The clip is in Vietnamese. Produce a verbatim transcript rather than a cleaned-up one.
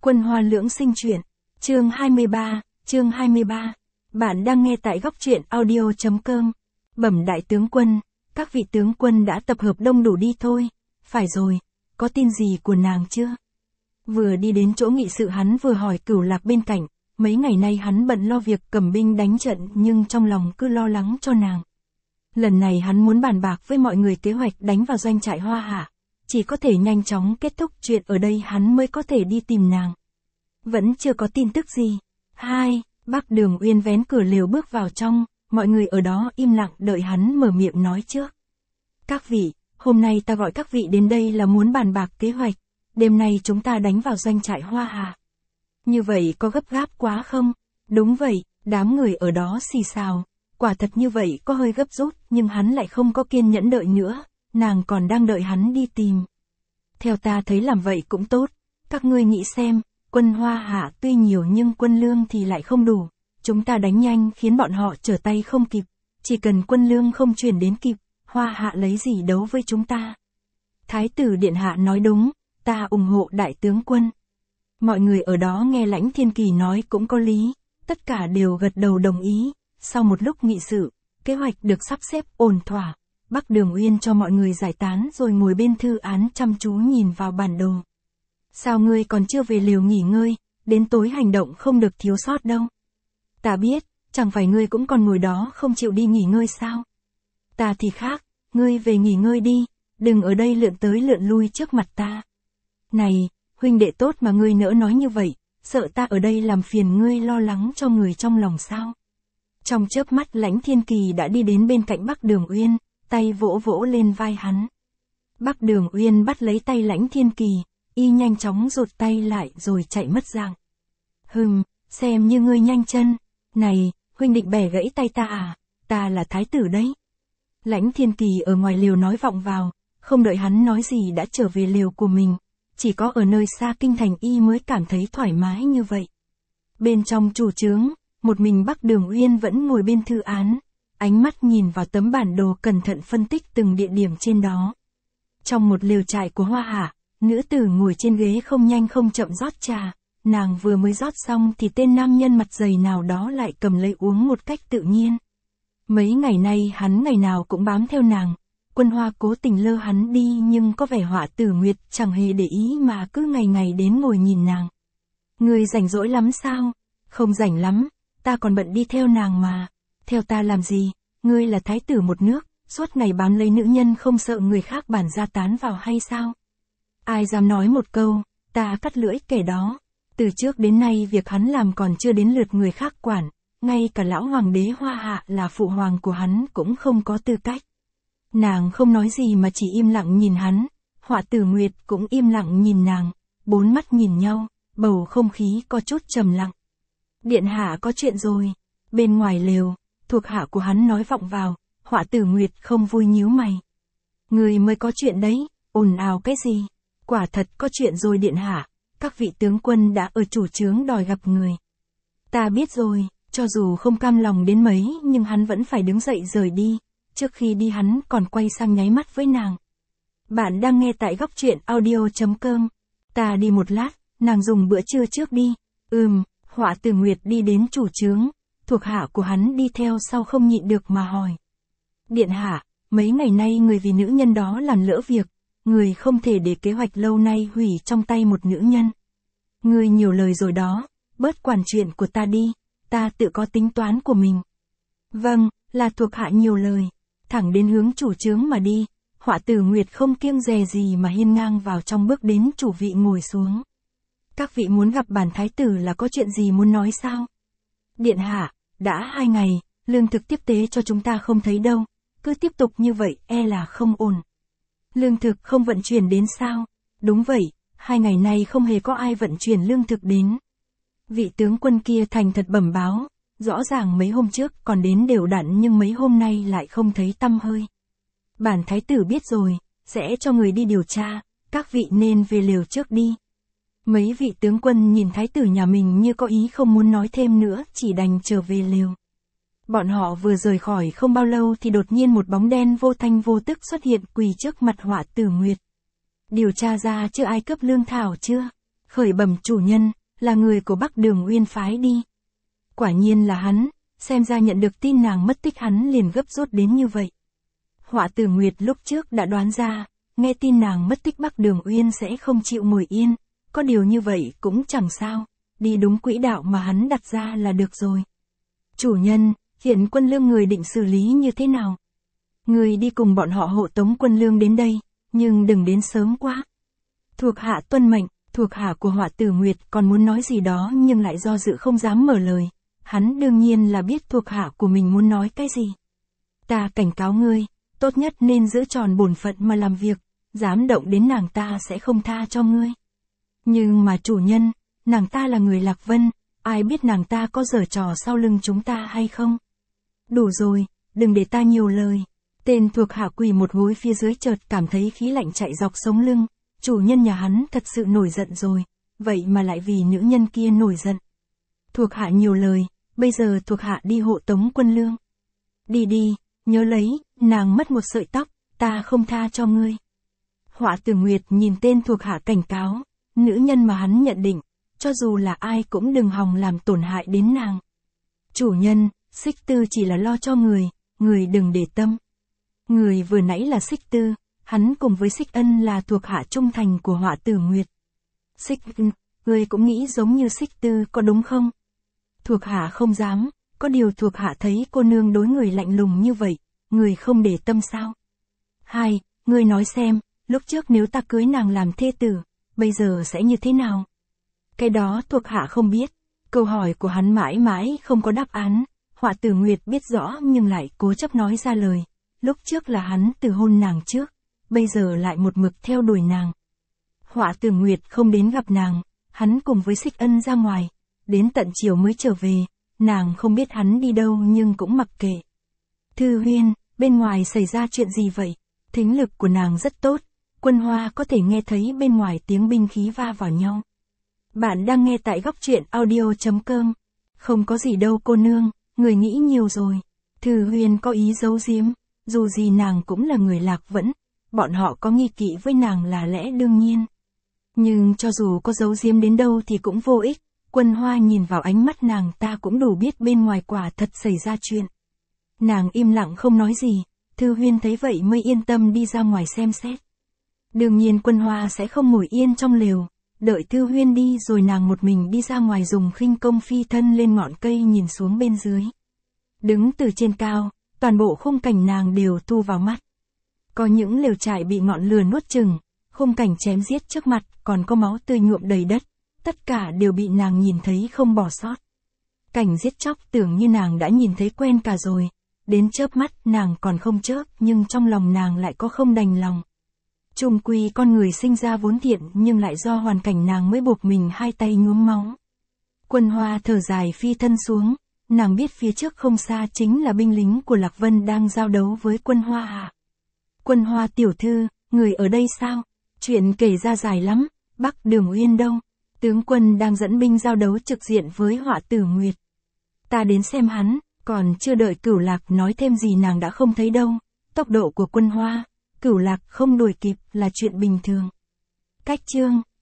Quân Hoa Lưỡng Sinh truyện, chương hai mươi ba, chương hai mươi ba. Bạn đang nghe tại góc truyện audio chấm com. Bẩm đại tướng quân, các vị tướng quân đã tập hợp đông đủ đi thôi. Phải rồi, có tin gì của nàng chưa? Vừa đi đến chỗ nghị sự hắn vừa hỏi Cửu Lạc bên cạnh, mấy ngày nay hắn bận lo việc cầm binh đánh trận nhưng trong lòng cứ lo lắng cho nàng. Lần này hắn muốn bàn bạc với mọi người kế hoạch đánh vào doanh trại Hoa Hạ. Chỉ có thể nhanh chóng kết thúc chuyện ở đây hắn mới có thể đi tìm nàng. Vẫn chưa có tin tức gì. Hai, Bắc Đường Uyên vén cửa lều bước vào trong, mọi người ở đó im lặng đợi hắn mở miệng nói trước. Các vị, hôm nay ta gọi các vị đến đây là muốn bàn bạc kế hoạch, đêm nay chúng ta đánh vào doanh trại Hoa Hạ. Như vậy có gấp gáp quá không? Đúng vậy, đám người ở đó xì xào, quả thật như vậy có hơi gấp rút nhưng hắn lại không có kiên nhẫn đợi nữa. Nàng còn đang đợi hắn đi tìm. Theo ta thấy làm vậy cũng tốt. Các ngươi nghĩ xem, quân Hoa Hạ tuy nhiều nhưng quân lương thì lại không đủ. Chúng ta đánh nhanh khiến bọn họ trở tay không kịp. Chỉ cần quân lương không chuyển đến kịp, Hoa Hạ lấy gì đấu với chúng ta. Thái tử Điện Hạ nói đúng, ta ủng hộ đại tướng quân. Mọi người ở đó nghe Lãnh Thiên Kỳ nói cũng có lý. Tất cả đều gật đầu đồng ý. Sau một lúc nghị sự, kế hoạch được sắp xếp ổn thỏa. Bắc Đường Uyên cho mọi người giải tán rồi ngồi bên thư án chăm chú nhìn vào bản đồ. Sao ngươi còn chưa về lều nghỉ ngơi, đến tối hành động không được thiếu sót đâu. Ta biết, chẳng phải ngươi cũng còn ngồi đó không chịu đi nghỉ ngơi sao? Ta thì khác, ngươi về nghỉ ngơi đi, đừng ở đây lượn tới lượn lui trước mặt ta. Này, huynh đệ tốt mà ngươi nỡ nói như vậy, sợ ta ở đây làm phiền ngươi lo lắng cho người trong lòng sao? Trong chớp mắt Lãnh Thiên Kỳ đã đi đến bên cạnh Bắc Đường Uyên. Tay vỗ vỗ lên vai hắn. Bắc Đường Uyên bắt lấy tay Lãnh Thiên Kỳ, y nhanh chóng rụt tay lại rồi chạy mất dạng. Hừm, xem như ngươi nhanh chân. Này, huynh định bẻ gãy tay ta à? Ta là thái tử đấy. Lãnh Thiên Kỳ ở ngoài lều nói vọng vào, không đợi hắn nói gì đã trở về lều của mình. Chỉ có ở nơi xa kinh thành y mới cảm thấy thoải mái như vậy. Bên trong chủ trướng, một mình Bắc Đường Uyên vẫn ngồi bên thư án. Ánh mắt nhìn vào tấm bản đồ cẩn thận phân tích từng địa điểm trên đó. Trong một lều trại của Hoa Hạ, nữ tử ngồi trên ghế không nhanh không chậm rót trà. Nàng vừa mới rót xong thì tên nam nhân mặt dày nào đó lại cầm lấy uống một cách tự nhiên. Mấy ngày nay hắn ngày nào cũng bám theo nàng. Quân Hoa cố tình lơ hắn đi nhưng có vẻ Họa Tử Nguyệt chẳng hề để ý mà cứ ngày ngày đến ngồi nhìn nàng. Ngươi rảnh rỗi lắm sao? Không rảnh lắm, ta còn bận đi theo nàng mà. Theo ta làm gì? Ngươi là thái tử một nước, suốt ngày bám lấy nữ nhân không sợ người khác bản gia tán vào hay sao? Ai dám nói một câu, ta cắt lưỡi kẻ đó. Từ trước đến nay việc hắn làm còn chưa đến lượt người khác quản, ngay cả lão hoàng đế Hoa Hạ là phụ hoàng của hắn cũng không có tư cách. Nàng không nói gì mà chỉ im lặng nhìn hắn, Họa Tử Nguyệt cũng im lặng nhìn nàng, bốn mắt nhìn nhau, bầu không khí có chút trầm lặng. Điện hạ có chuyện rồi, bên ngoài lều. Thuộc hạ của hắn nói vọng vào, Họa Tử Nguyệt không vui nhíu mày. Người mới có chuyện đấy, ồn ào cái gì? Quả thật có chuyện rồi điện hạ, các vị tướng quân đã ở chủ trướng đòi gặp người. Ta biết rồi, cho dù không cam lòng đến mấy nhưng hắn vẫn phải đứng dậy rời đi, trước khi đi hắn còn quay sang nháy mắt với nàng. Bạn đang nghe tại góc truyện audio chấm com. Ta đi một lát, nàng dùng bữa trưa trước đi. Ừm, Họa Tử Nguyệt đi đến chủ trướng. Thuộc hạ của hắn đi theo sau không nhịn được mà hỏi. Điện hạ, mấy ngày nay người vì nữ nhân đó làm lỡ việc, người không thể để kế hoạch lâu nay hủy trong tay một nữ nhân. Người nhiều lời rồi đó, bớt quản chuyện của ta đi, ta tự có tính toán của mình. Vâng, là thuộc hạ nhiều lời, thẳng đến hướng chủ trướng mà đi, Họa Tử Nguyệt không kiêng dè gì mà hiên ngang vào trong bước đến chủ vị ngồi xuống. Các vị muốn gặp bản thái tử là có chuyện gì muốn nói sao? Điện hạ, đã hai ngày, lương thực tiếp tế cho chúng ta không thấy đâu, cứ tiếp tục như vậy e là không ổn. Lương thực không vận chuyển đến sao? Đúng vậy, hai ngày nay không hề có ai vận chuyển lương thực đến. Vị tướng quân kia thành thật bẩm báo, rõ ràng mấy hôm trước còn đến đều đặn nhưng mấy hôm nay lại không thấy tăm hơi. Bản thái tử biết rồi, sẽ cho người đi điều tra, các vị nên về lều trước đi. Mấy vị tướng quân nhìn thái tử nhà mình như có ý không muốn nói thêm nữa, chỉ đành trở về lều. Bọn họ vừa rời khỏi không bao lâu thì đột nhiên một bóng đen vô thanh vô tức xuất hiện quỳ trước mặt Họa Tử Nguyệt. Điều tra ra chưa ai cướp lương thảo chưa? khởi bẩm chủ nhân, là người của Bắc Đường Uyên phái đi. Quả nhiên là hắn, xem ra nhận được tin nàng mất tích hắn liền gấp rút đến như vậy. Họa Tử Nguyệt lúc trước đã đoán ra, nghe tin nàng mất tích Bắc Đường Uyên sẽ không chịu ngồi yên, có điều như vậy cũng chẳng sao, đi đúng quỹ đạo mà hắn đặt ra là được rồi. Chủ nhân, hiện quân lương người định xử lý như thế nào? Người đi cùng bọn họ hộ tống quân lương đến đây, nhưng đừng đến sớm quá. Thuộc hạ tuân mệnh. Thuộc hạ của Họa Tử Nguyệt còn muốn nói gì đó nhưng lại do dự không dám mở lời. Hắn đương nhiên là biết thuộc hạ của mình muốn nói cái gì. Ta cảnh cáo ngươi, tốt nhất nên giữ tròn bổn phận mà làm việc, dám động đến nàng ta sẽ không tha cho ngươi. Nhưng mà chủ nhân, nàng ta là người Lạc Vân, ai biết nàng ta có giở trò sau lưng chúng ta hay không? Đủ rồi, đừng để ta nhiều lời. Tên thuộc hạ quỳ một gối phía dưới chợt cảm thấy khí lạnh chạy dọc sống lưng. Chủ nhân nhà hắn thật sự nổi giận rồi, vậy mà lại vì nữ nhân kia nổi giận. Thuộc hạ nhiều lời, bây giờ thuộc hạ đi hộ tống quân lương. Đi đi, nhớ lấy, nàng mất một sợi tóc, ta không tha cho ngươi. Họa Tử Nguyệt nhìn tên thuộc hạ cảnh cáo, nữ nhân mà hắn nhận định, cho dù là ai cũng đừng hòng làm tổn hại đến nàng. Chủ nhân, Xích Tư chỉ là lo cho người, người đừng để tâm. Người vừa nãy là Xích Tư. Hắn cùng với Xích Ân là thuộc hạ trung thành của Họa Tử Nguyệt. Xích Ân, ngươi cũng nghĩ giống như Xích Tư có đúng không? Thuộc hạ không dám, có điều thuộc hạ thấy cô nương đối người lạnh lùng như vậy, người không để tâm sao? Hai, ngươi nói xem, lúc trước nếu ta cưới nàng làm thê tử, bây giờ sẽ như thế nào? Cái đó thuộc hạ không biết, câu hỏi của hắn mãi mãi không có đáp án, Họa Tử Nguyệt biết rõ nhưng lại cố chấp nói ra lời, lúc trước là hắn từ hôn nàng trước. Bây giờ lại một mực theo đuổi nàng. Họa Tử Nguyệt không đến gặp nàng, hắn cùng với Xích Ân ra ngoài, đến tận chiều mới trở về, nàng không biết hắn đi đâu nhưng cũng mặc kệ. Thư Huyên, bên ngoài xảy ra chuyện gì vậy? Thính lực của nàng rất tốt, Quân Hoa có thể nghe thấy bên ngoài tiếng binh khí va vào nhau. Bạn đang nghe tại góc truyện audio chấm com. Không có gì đâu cô nương, người nghĩ nhiều rồi. Thư Huyên có ý giấu giếm, dù gì nàng cũng là người Lạc Vẫn. Bọn họ có nghi kỵ với nàng là lẽ đương nhiên. Nhưng cho dù có giấu giếm đến đâu thì cũng vô ích, Quân Hoa nhìn vào ánh mắt nàng ta cũng đủ biết bên ngoài quả thật xảy ra chuyện. Nàng im lặng không nói gì, Thư Huyên thấy vậy mới yên tâm đi ra ngoài xem xét. Đương nhiên Quân Hoa sẽ không ngồi yên trong lều, đợi Thư Huyên đi rồi nàng một mình đi ra ngoài dùng khinh công phi thân lên ngọn cây nhìn xuống bên dưới. Đứng từ trên cao, toàn bộ khung cảnh nàng đều thu vào mắt. Có những lều trại bị ngọn lửa nuốt chửng, khung cảnh chém giết trước mặt, còn có máu tươi nhuộm đầy đất, tất cả đều bị nàng nhìn thấy không bỏ sót. Cảnh giết chóc tưởng như nàng đã nhìn thấy quen cả rồi, đến chớp mắt nàng còn không chớp nhưng trong lòng nàng lại có không đành lòng. Chung quy con người sinh ra vốn thiện nhưng lại do hoàn cảnh nàng mới buộc mình hai tay nhuốm máu. Quân Hoa thở dài phi thân xuống, nàng biết phía trước không xa chính là binh lính của Lạc Vân đang giao đấu với Quân Hoa à. Quân Hoa tiểu thư, người ở đây sao? Chuyện kể ra dài lắm, Bắc Đường Uyên đâu? Tướng quân đang dẫn binh giao đấu trực diện với Họa Tử Nguyệt. Ta đến xem hắn, còn chưa đợi Cửu Lạc nói thêm gì nàng đã không thấy đâu. Tốc độ của Quân Hoa, Cửu Lạc không đuổi kịp là chuyện bình thường. Cách chương